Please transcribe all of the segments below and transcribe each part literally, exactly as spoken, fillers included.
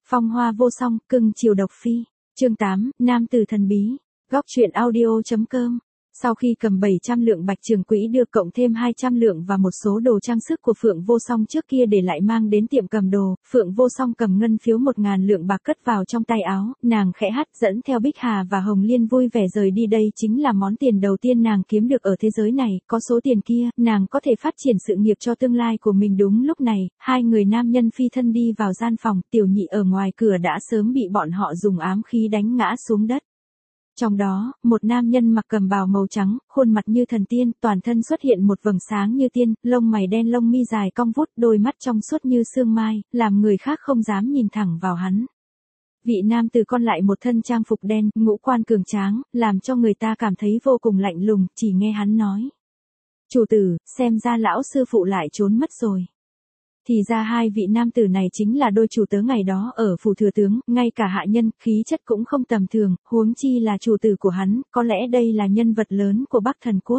Phong hoa vô song, cưng chiều độc phi. Chương tám, nam tử thần bí. Góc truyện audio.com. Sau khi cầm bảy trăm lượng bạch trường quỹ đưa cộng thêm hai trăm lượng và một số đồ trang sức của Phượng Vô Song trước kia để lại mang đến tiệm cầm đồ, Phượng Vô Song cầm ngân phiếu một ngàn lượng bạc cất vào trong tay áo, nàng khẽ hắt dẫn theo Bích Hà và Hồng Liên vui vẻ rời đi. Đây chính là món tiền đầu tiên nàng kiếm được ở thế giới này, có số tiền kia, nàng có thể phát triển sự nghiệp cho tương lai của mình. Đúng lúc này, hai người nam nhân phi thân đi vào gian phòng, Tiểu Nhị ở ngoài cửa đã sớm bị bọn họ dùng ám khí đánh ngã xuống đất. Trong đó, một nam nhân mặc cẩm bào màu trắng, khuôn mặt như thần tiên, toàn thân xuất hiện một vầng sáng như tiên, lông mày đen lông mi dài cong vút, đôi mắt trong suốt như sương mai, làm người khác không dám nhìn thẳng vào hắn. Vị nam tử còn lại một thân trang phục đen, ngũ quan cường tráng, làm cho người ta cảm thấy vô cùng lạnh lùng, chỉ nghe hắn nói. Chủ tử, xem ra lão sư phụ lại trốn mất rồi. Thì ra hai vị nam tử này chính là đôi chủ tớ ngày đó ở phủ thừa tướng, ngay cả hạ nhân, khí chất cũng không tầm thường, huống chi là chủ tử của hắn, có lẽ đây là nhân vật lớn của Bắc Thần Quốc.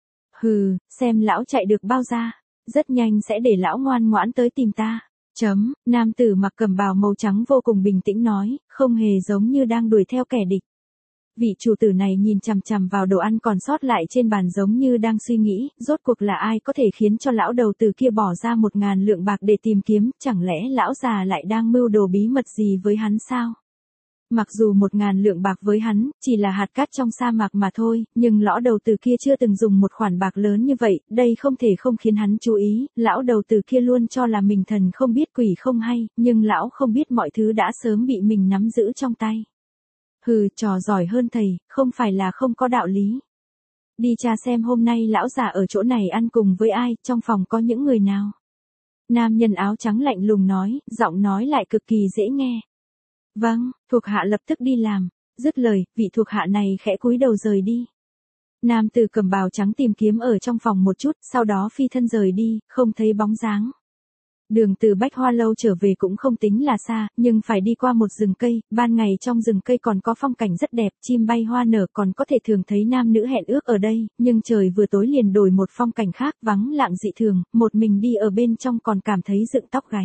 Hừ, xem lão chạy được bao xa, rất nhanh sẽ để lão ngoan ngoãn tới tìm ta. Chấm, nam tử mặc cẩm bào màu trắng vô cùng bình tĩnh nói, không hề giống như đang đuổi theo kẻ địch. Vị chủ tử này nhìn chằm chằm vào đồ ăn còn sót lại trên bàn giống như đang suy nghĩ, rốt cuộc là ai có thể khiến cho lão đầu tử kia bỏ ra một ngàn lượng bạc để tìm kiếm, chẳng lẽ lão già lại đang mưu đồ bí mật gì với hắn sao? Mặc dù một ngàn lượng bạc với hắn, chỉ là hạt cát trong sa mạc mà thôi, nhưng lão đầu tử kia chưa từng dùng một khoản bạc lớn như vậy, đây không thể không khiến hắn chú ý, lão đầu tử kia luôn cho là mình thần không biết quỷ không hay, nhưng lão không biết mọi thứ đã sớm bị mình nắm giữ trong tay. Hừ, trò giỏi hơn thầy, không phải là không có đạo lý. Đi tra xem hôm nay lão già ở chỗ này ăn cùng với ai, trong phòng có những người nào. Nam nhân áo trắng lạnh lùng nói, giọng nói lại cực kỳ dễ nghe. Vâng, thuộc hạ lập tức đi làm. Dứt lời, vị thuộc hạ này khẽ cúi đầu rời đi. Nam tử cầm bào trắng tìm kiếm ở trong phòng một chút, sau đó phi thân rời đi, không thấy bóng dáng. Đường từ Bách Hoa Lâu trở về cũng không tính là xa, nhưng phải đi qua một rừng cây, ban ngày trong rừng cây còn có phong cảnh rất đẹp, chim bay hoa nở, còn có thể thường thấy nam nữ hẹn ước ở đây, nhưng trời vừa tối liền đổi một phong cảnh khác, vắng lặng dị thường, một mình đi ở bên trong còn cảm thấy dựng tóc gáy.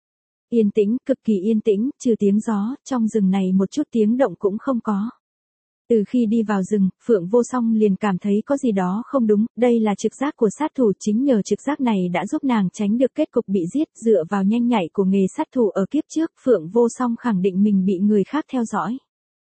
Yên tĩnh, cực kỳ yên tĩnh, trừ tiếng gió, trong rừng này một chút tiếng động cũng không có. Từ khi đi vào rừng, Phượng Vô Song liền cảm thấy có gì đó không đúng, đây là trực giác của sát thủ, chính nhờ trực giác này đã giúp nàng tránh được kết cục bị giết, dựa vào nhanh nhạy của nghề sát thủ ở kiếp trước, Phượng Vô Song khẳng định mình bị người khác theo dõi.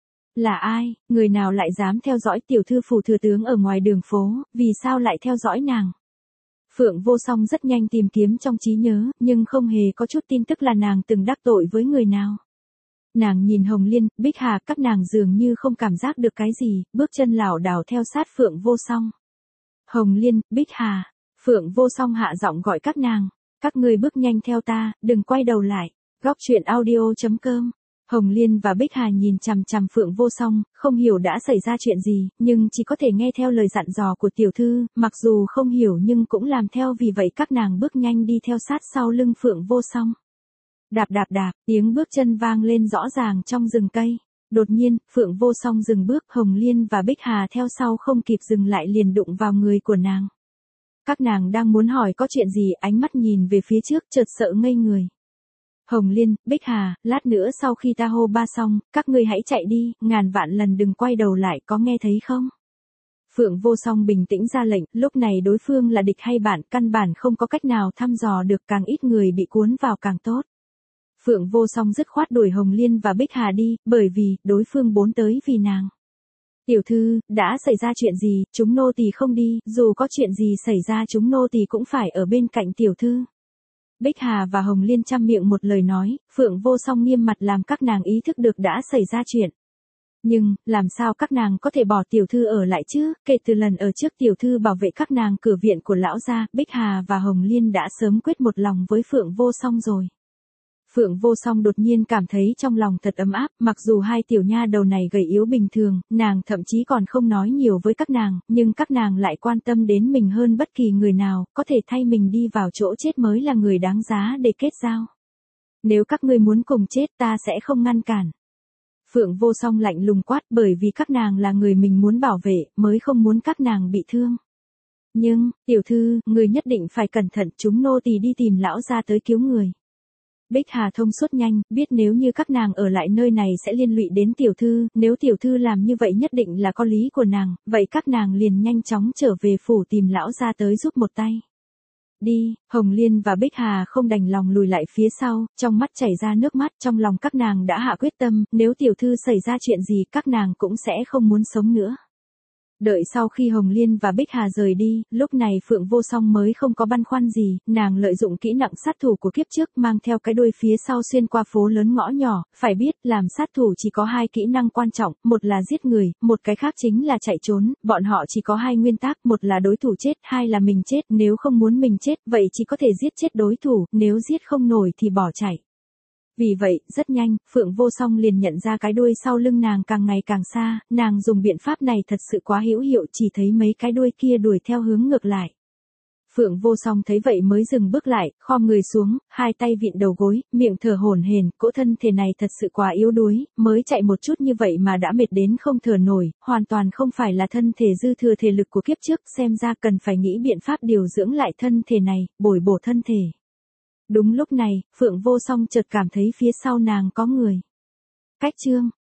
Là ai, người nào lại dám theo dõi tiểu thư phủ thừa tướng ở ngoài đường phố, vì sao lại theo dõi nàng? Phượng Vô Song rất nhanh tìm kiếm trong trí nhớ, nhưng không hề có chút tin tức là nàng từng đắc tội với người nào. Nàng nhìn Hồng Liên, Bích Hà, các nàng dường như không cảm giác được cái gì, bước chân lảo đảo theo sát Phượng Vô Song. Hồng Liên, Bích Hà, Phượng Vô Song hạ giọng gọi các nàng, các ngươi bước nhanh theo ta, đừng quay đầu lại. Góc truyện audio.com. Hồng Liên và Bích Hà nhìn chằm chằm Phượng Vô Song, không hiểu đã xảy ra chuyện gì, nhưng chỉ có thể nghe theo lời dặn dò của tiểu thư, mặc dù không hiểu nhưng cũng làm theo, vì vậy các nàng bước nhanh đi theo sát sau lưng Phượng Vô Song. Đạp đạp đạp, tiếng bước chân vang lên rõ ràng trong rừng cây. Đột nhiên, Phượng Vô Song dừng bước, Hồng Liên và Bích Hà theo sau không kịp dừng lại liền đụng vào người của nàng. Các nàng đang muốn hỏi có chuyện gì, ánh mắt nhìn về phía trước chợt sợ ngây người. Hồng Liên, Bích Hà, lát nữa sau khi ta hô ba xong, các ngươi hãy chạy đi, ngàn vạn lần đừng quay đầu lại, có nghe thấy không? Phượng Vô Song bình tĩnh ra lệnh, lúc này đối phương là địch hay bạn, căn bản không có cách nào thăm dò được, càng ít người bị cuốn vào càng tốt. Phượng Vô Song dứt khoát đuổi Hồng Liên và Bích Hà đi, bởi vì, đối phương bốn tới vì nàng. Tiểu thư, đã xảy ra chuyện gì, chúng nô tỳ không đi, dù có chuyện gì xảy ra chúng nô tỳ cũng phải ở bên cạnh tiểu thư. Bích Hà và Hồng Liên chăm miệng một lời nói, Phượng Vô Song nghiêm mặt làm các nàng ý thức được đã xảy ra chuyện. Nhưng, làm sao các nàng có thể bỏ tiểu thư ở lại chứ, kể từ lần ở trước tiểu thư bảo vệ các nàng cửa viện của lão gia, Bích Hà và Hồng Liên đã sớm quyết một lòng với Phượng Vô Song rồi. Phượng Vô Song đột nhiên cảm thấy trong lòng thật ấm áp, mặc dù hai tiểu nha đầu này gầy yếu bình thường, nàng thậm chí còn không nói nhiều với các nàng, nhưng các nàng lại quan tâm đến mình hơn bất kỳ người nào, có thể thay mình đi vào chỗ chết mới là người đáng giá để kết giao. Nếu các ngươi muốn cùng chết ta sẽ không ngăn cản. Phượng Vô Song lạnh lùng quát, bởi vì các nàng là người mình muốn bảo vệ, mới không muốn các nàng bị thương. Nhưng, tiểu thư, người nhất định phải cẩn thận, chúng nô tỳ đi tìm lão gia tới cứu người. Bích Hà thông suốt nhanh, biết nếu như các nàng ở lại nơi này sẽ liên lụy đến tiểu thư, nếu tiểu thư làm như vậy nhất định là có lý của nàng, vậy các nàng liền nhanh chóng trở về phủ tìm lão gia tới giúp một tay. Đi, Hồng Liên và Bích Hà không đành lòng lùi lại phía sau, trong mắt chảy ra nước mắt, trong lòng các nàng đã hạ quyết tâm, nếu tiểu thư xảy ra chuyện gì các nàng cũng sẽ không muốn sống nữa. Đợi sau khi Hồng Liên và Bích Hà rời đi, lúc này Phượng Vô Song mới không có băn khoăn gì, nàng lợi dụng kỹ năng sát thủ của kiếp trước mang theo cái đuôi phía sau xuyên qua phố lớn ngõ nhỏ, phải biết làm sát thủ chỉ có hai kỹ năng quan trọng, một là giết người, một cái khác chính là chạy trốn, bọn họ chỉ có hai nguyên tắc, một là đối thủ chết, hai là mình chết, nếu không muốn mình chết, vậy chỉ có thể giết chết đối thủ, nếu giết không nổi thì bỏ chạy. Vì vậy, rất nhanh, Phượng Vô Song liền nhận ra cái đuôi sau lưng nàng càng ngày càng xa, nàng dùng biện pháp này thật sự quá hữu hiệu, chỉ thấy mấy cái đuôi kia đuổi theo hướng ngược lại. Phượng Vô Song thấy vậy mới dừng bước lại, khom người xuống, hai tay vịn đầu gối, miệng thở hổn hển, cỗ thân thể này thật sự quá yếu đuối, mới chạy một chút như vậy mà đã mệt đến không thở nổi, hoàn toàn không phải là thân thể dư thừa thể lực của kiếp trước, xem ra cần phải nghĩ biện pháp điều dưỡng lại thân thể này, bồi bổ thân thể. Đúng lúc này, Phượng Vô Song chợt cảm thấy phía sau nàng có người. Cách chương